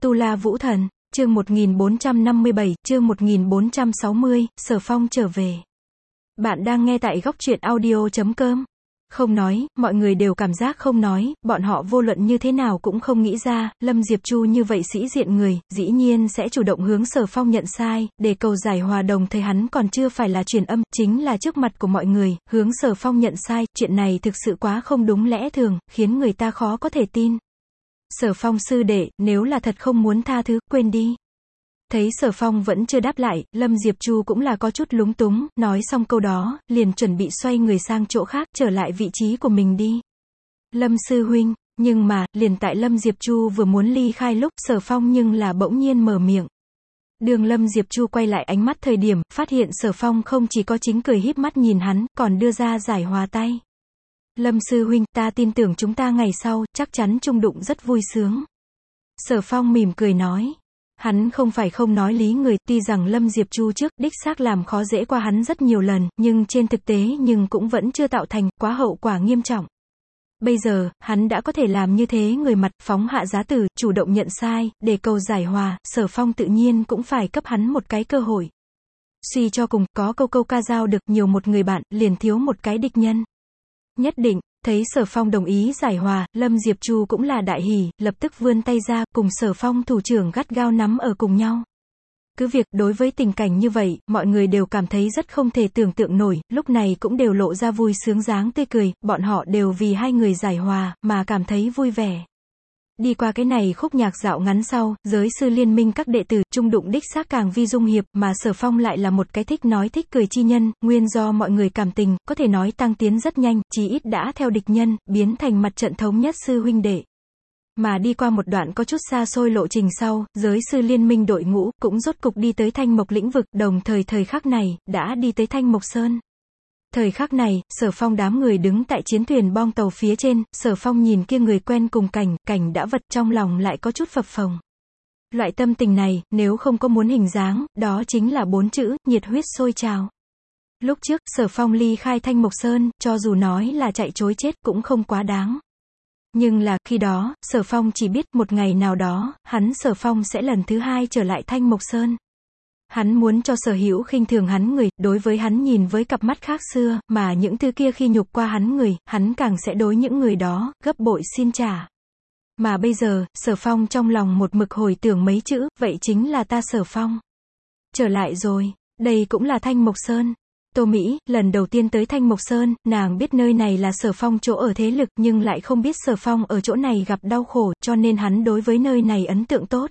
Tu La Vũ Thần, chương 1457, chương 1460, Sở Phong trở về. Bạn đang nghe tại góc truyện audio.com. Không nói, mọi người đều cảm giác không nói, bọn họ vô luận như thế nào cũng không nghĩ ra, Lâm Diệp Chu như vậy sĩ diện người, dĩ nhiên sẽ chủ động hướng Sở Phong nhận sai, để cầu giải hòa, đồng thời hắn còn chưa phải là truyền âm, chính là trước mặt của mọi người, hướng Sở Phong nhận sai, chuyện này thực sự quá không đúng lẽ thường, khiến người ta khó có thể tin. Sở Phong sư đệ, nếu là thật không muốn tha thứ, quên đi. Thấy Sở Phong vẫn chưa đáp lại, Lâm Diệp Chu cũng là có chút lúng túng, nói xong câu đó, liền chuẩn bị xoay người sang chỗ khác, trở lại vị trí của mình đi. Lâm sư huynh, nhưng mà, liền tại Lâm Diệp Chu vừa muốn ly khai lúc, Sở Phong nhưng là bỗng nhiên mở miệng. Đường Lâm Diệp Chu quay lại ánh mắt thời điểm, phát hiện Sở Phong không chỉ có chính cười híp mắt nhìn hắn, còn đưa ra giải hòa tay. Lâm sư huynh, ta tin tưởng chúng ta ngày sau, chắc chắn chung đụng rất vui sướng. Sở Phong mỉm cười nói. Hắn không phải không nói lý người, tuy rằng Lâm Diệp Chu trước, đích xác làm khó dễ qua hắn rất nhiều lần, nhưng trên thực tế nhưng cũng vẫn chưa tạo thành, quá hậu quả nghiêm trọng. Bây giờ, hắn đã có thể làm như thế người mặt, phóng hạ giá tử, chủ động nhận sai, để cầu giải hòa, Sở Phong tự nhiên cũng phải cấp hắn một cái cơ hội. Suy cho cùng, có câu ca dao được, nhiều một người bạn, liền thiếu một cái địch nhân. Nhất định, thấy Sở Phong đồng ý giải hòa, Lâm Diệp Chu cũng là đại hỉ, lập tức vươn tay ra, cùng Sở Phong thủ trưởng gắt gao nắm ở cùng nhau. Cứ việc, đối với tình cảnh như vậy, mọi người đều cảm thấy rất không thể tưởng tượng nổi, lúc này cũng đều lộ ra vui sướng dáng tươi cười, bọn họ đều vì hai người giải hòa, mà cảm thấy vui vẻ. Đi qua cái này khúc nhạc dạo ngắn sau, giới sư liên minh các đệ tử, chung đụng đích xác càng vi dung hiệp, mà Sở Phong lại là một cái thích nói thích cười chi nhân, nguyên do mọi người cảm tình, có thể nói tăng tiến rất nhanh, chí ít đã theo địch nhân, biến thành mặt trận thống nhất sư huynh đệ. Mà đi qua một đoạn có chút xa xôi lộ trình sau, giới sư liên minh đội ngũ, cũng rốt cục đi tới Thanh Mộc lĩnh vực, đồng thời thời khắc này, đã đi tới Thanh Mộc Sơn. Thời khắc này, Sở Phong đám người đứng tại chiến thuyền bong tàu phía trên, Sở Phong nhìn kia người quen cùng cảnh đã vật, trong lòng lại có chút phập phồng. Loại tâm tình này, nếu không có muốn hình dáng, đó chính là 4 chữ, nhiệt huyết sôi trào. Lúc trước, Sở Phong ly khai Thanh Mộc Sơn, cho dù nói là chạy trối chết cũng không quá đáng. Nhưng là, khi đó, Sở Phong chỉ biết một ngày nào đó, hắn Sở Phong sẽ lần thứ 2 trở lại Thanh Mộc Sơn. Hắn muốn cho sở hữu khinh thường hắn người, đối với hắn nhìn với cặp mắt khác xưa, mà những thứ kia khi nhục qua hắn người, hắn càng sẽ đối những người đó, gấp bội xin trả. Mà bây giờ, Sở Phong trong lòng một mực hồi tưởng mấy chữ, vậy chính là ta Sở Phong. Trở lại rồi, đây cũng là Thanh Mộc Sơn. Tô Mỹ, lần đầu tiên tới Thanh Mộc Sơn, nàng biết nơi này là Sở Phong chỗ ở thế lực, nhưng lại không biết Sở Phong ở chỗ này gặp đau khổ, cho nên hắn đối với nơi này ấn tượng tốt.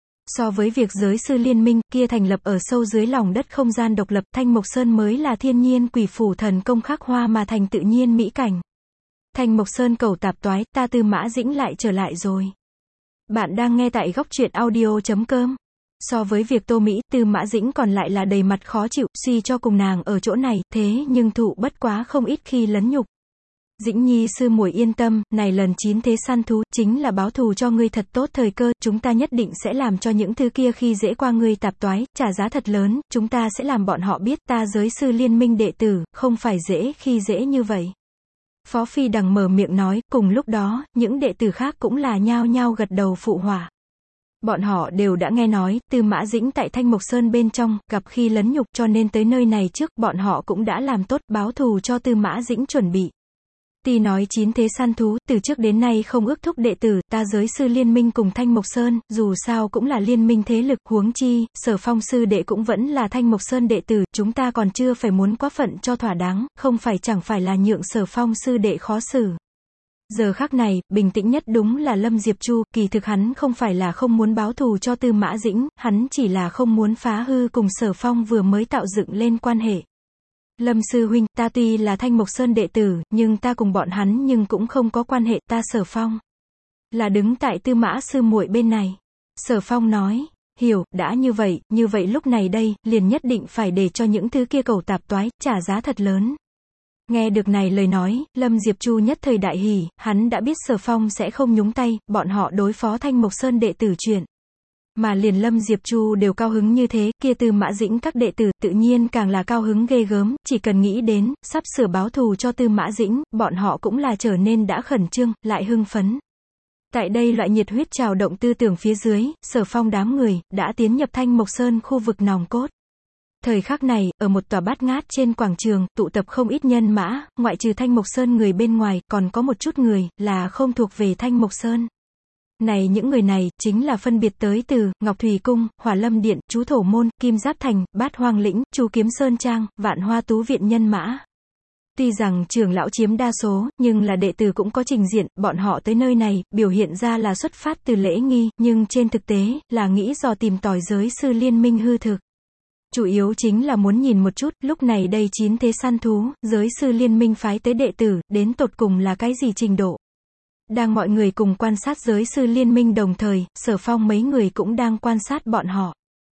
So với việc giới sư liên minh kia thành lập ở sâu dưới lòng đất không gian độc lập, Thanh Mộc Sơn mới là thiên nhiên quỷ phủ thần công khắc hoa mà thành tự nhiên mỹ cảnh. Thanh Mộc Sơn cầu tạp toái, ta Tư Mã Dĩnh lại trở lại rồi. Bạn đang nghe tại góc truyện audio.com. So với việc Tô Mỹ, Tư Mã Dĩnh còn lại là đầy mặt khó chịu, suy cho cùng nàng ở chỗ này, thế nhưng thụ bất quá không ít khi lấn nhục. Dĩnh Nhi sư muội yên tâm, này lần 9 thế săn thú, chính là báo thù cho ngươi thật tốt thời cơ, chúng ta nhất định sẽ làm cho những thứ kia khi dễ qua ngươi tạp toái, trả giá thật lớn, chúng ta sẽ làm bọn họ biết ta giới sư liên minh đệ tử, không phải dễ khi dễ như vậy. Phó Phi Đằng mở miệng nói, cùng lúc đó, những đệ tử khác cũng là nhao nhao gật đầu phụ họa. Bọn họ đều đã nghe nói, Tư Mã Dĩnh tại Thanh Mộc Sơn bên trong, gặp khi lấn nhục cho nên tới nơi này trước, bọn họ cũng đã làm tốt báo thù cho Tư Mã Dĩnh chuẩn bị. Tuy nói 9 thế săn thú, từ trước đến nay không ước thúc đệ tử, ta giới sư liên minh cùng Thanh Mộc Sơn, dù sao cũng là liên minh thế lực, huống chi, Sở Phong sư đệ cũng vẫn là Thanh Mộc Sơn đệ tử, chúng ta còn chưa phải muốn quá phận cho thỏa đáng, không phải chẳng phải là nhượng Sở Phong sư đệ khó xử. Giờ khắc này, bình tĩnh nhất đúng là Lâm Diệp Chu, kỳ thực hắn không phải là không muốn báo thù cho Tư Mã Dĩnh, hắn chỉ là không muốn phá hư cùng Sở Phong vừa mới tạo dựng lên quan hệ. Lâm sư huynh, ta tuy là Thanh Mộc Sơn đệ tử, nhưng ta cùng bọn hắn nhưng cũng không có quan hệ, ta Sở Phong là đứng tại Tư Mã sư muội bên này. Sở Phong nói, hiểu, đã như vậy lúc này đây, liền nhất định phải để cho những thứ kia cầu tạp toái, trả giá thật lớn. Nghe được này lời nói, Lâm Diệp Chu nhất thời đại hỉ, hắn đã biết Sở Phong sẽ không nhúng tay, bọn họ đối phó Thanh Mộc Sơn đệ tử chuyện. Mà liền Lâm Diệp Chu đều cao hứng như thế, kia Tư Mã Dĩnh các đệ tử, tự nhiên càng là cao hứng ghê gớm, chỉ cần nghĩ đến, sắp sửa báo thù cho Tư Mã Dĩnh, bọn họ cũng là trở nên đã khẩn trương, lại hưng phấn. Tại đây loại nhiệt huyết trào động tư tưởng phía dưới, Sở Phong đám người, đã tiến nhập Thanh Mộc Sơn khu vực nòng cốt. Thời khắc này, ở một tòa bát ngát trên quảng trường, tụ tập không ít nhân mã, ngoại trừ Thanh Mộc Sơn người bên ngoài, còn có một chút người, là không thuộc về Thanh Mộc Sơn. Này những người này, chính là phân biệt tới từ, Ngọc Thủy Cung, Hỏa Lâm Điện, Chú Thổ Môn, Kim Giáp Thành, Bát Hoang Lĩnh, Chú Kiếm Sơn Trang, Vạn Hoa Tú Viện nhân mã. Tuy rằng trưởng lão chiếm đa số, nhưng là đệ tử cũng có trình diện, bọn họ tới nơi này, biểu hiện ra là xuất phát từ lễ nghi, nhưng trên thực tế, là nghĩ dò tìm tòi giới sư liên minh hư thực. Chủ yếu chính là muốn nhìn một chút, lúc này đây 9 thế săn thú, giới sư liên minh phái tới đệ tử, đến tột cùng là cái gì trình độ. Đang mọi người cùng quan sát giới sư liên minh đồng thời, Sở Phong mấy người cũng đang quan sát bọn họ.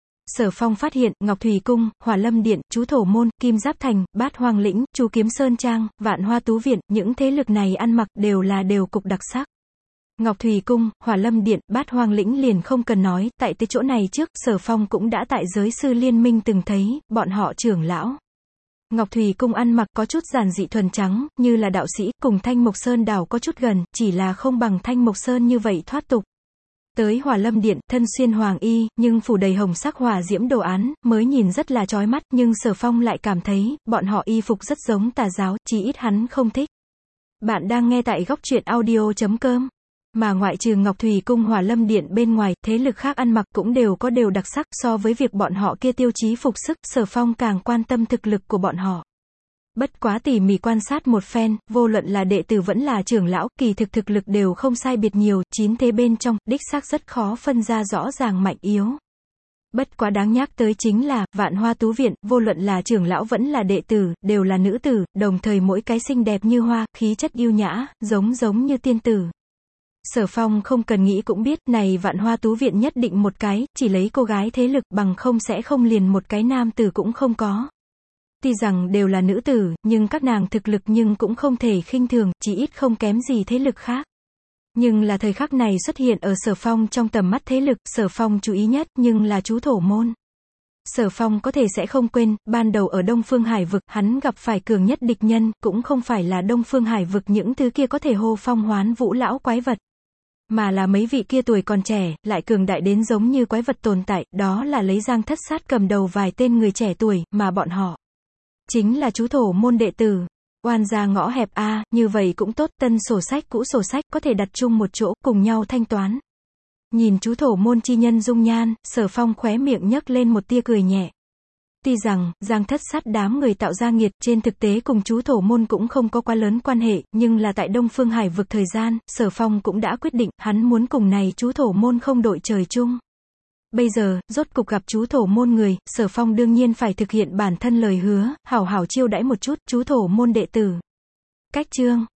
Sở Phong phát hiện, Ngọc Thủy Cung, Hỏa Lâm Điện, Chú Thổ Môn, Kim Giáp Thành, Bát Hoang Lĩnh, Chú Kiếm Sơn Trang, Vạn Hoa Tú Viện, những thế lực này ăn mặc đều cục đặc sắc. Ngọc Thủy Cung, Hỏa Lâm Điện, Bát Hoang Lĩnh liền không cần nói, tại tới chỗ này trước, Sở Phong cũng đã tại giới sư liên minh từng thấy, bọn họ trưởng lão. Ngọc Thủy Cung ăn mặc có chút giản dị thuần trắng, như là đạo sĩ, cùng Thanh Mộc Sơn đảo có chút gần, chỉ là không bằng Thanh Mộc Sơn như vậy thoát tục. Tới Hỏa Lâm Điện, thân xuyên hoàng y, nhưng phủ đầy hồng sắc hỏa diễm đồ án, mới nhìn rất là chói mắt, nhưng Sở Phong lại cảm thấy, bọn họ y phục rất giống tà giáo, chỉ ít hắn không thích. Bạn đang nghe tại góc truyện audio.com. Mà ngoại trừ Ngọc Thủy Cung Hỏa Lâm Điện bên ngoài, thế lực khác ăn mặc cũng đều đặc sắc, so với việc bọn họ kia tiêu chí phục sức, Sở Phong càng quan tâm thực lực của bọn họ. Bất quá tỉ mỉ quan sát một phen, vô luận là đệ tử vẫn là trưởng lão, kỳ thực lực đều không sai biệt nhiều, 9 thế bên trong, đích xác rất khó phân ra rõ ràng mạnh yếu. Bất quá đáng nhắc tới chính là, Vạn Hoa Tú Viện, vô luận là trưởng lão vẫn là đệ tử, đều là nữ tử, đồng thời mỗi cái xinh đẹp như hoa, khí chất yêu nhã, giống như tiên tử. Sở Phong không cần nghĩ cũng biết, này Vạn Hoa Tú Viện nhất định một cái, chỉ lấy cô gái thế lực, bằng không sẽ không liền một cái nam tử cũng không có. Tuy rằng đều là nữ tử, nhưng các nàng thực lực nhưng cũng không thể khinh thường, chỉ ít không kém gì thế lực khác. Nhưng là thời khắc này xuất hiện ở Sở Phong trong tầm mắt thế lực, Sở Phong chú ý nhất, nhưng là Chú Thổ Môn. Sở Phong có thể sẽ không quên, ban đầu ở Đông Phương Hải Vực, hắn gặp phải cường nhất địch nhân, cũng không phải là Đông Phương Hải Vực những thứ kia có thể hô phong hoán vũ lão quái vật. Mà là mấy vị kia tuổi còn trẻ, lại cường đại đến giống như quái vật tồn tại, đó là lấy Giang Thất Sát cầm đầu vài tên người trẻ tuổi, mà bọn họ chính là Chú Thổ Môn đệ tử. Oan gia ngõ hẹp a, như vậy cũng tốt, tân sổ sách cũ sổ sách có thể đặt chung một chỗ, cùng nhau thanh toán. Nhìn Chú Thổ Môn chi nhân dung nhan, Sở Phong khóe miệng nhấc lên một tia cười nhẹ. Tuy rằng, Giang Thất Sát đám người tạo ra nghiệt, trên thực tế cùng Chú Thổ Môn cũng không có quá lớn quan hệ, nhưng là tại Đông Phương Hải Vực thời gian, Sở Phong cũng đã quyết định, hắn muốn cùng này Chú Thổ Môn không đội trời chung. Bây giờ, rốt cục gặp Chú Thổ Môn người, Sở Phong đương nhiên phải thực hiện bản thân lời hứa, hảo hảo chiêu đãi một chút, Chú Thổ Môn đệ tử. Cách chương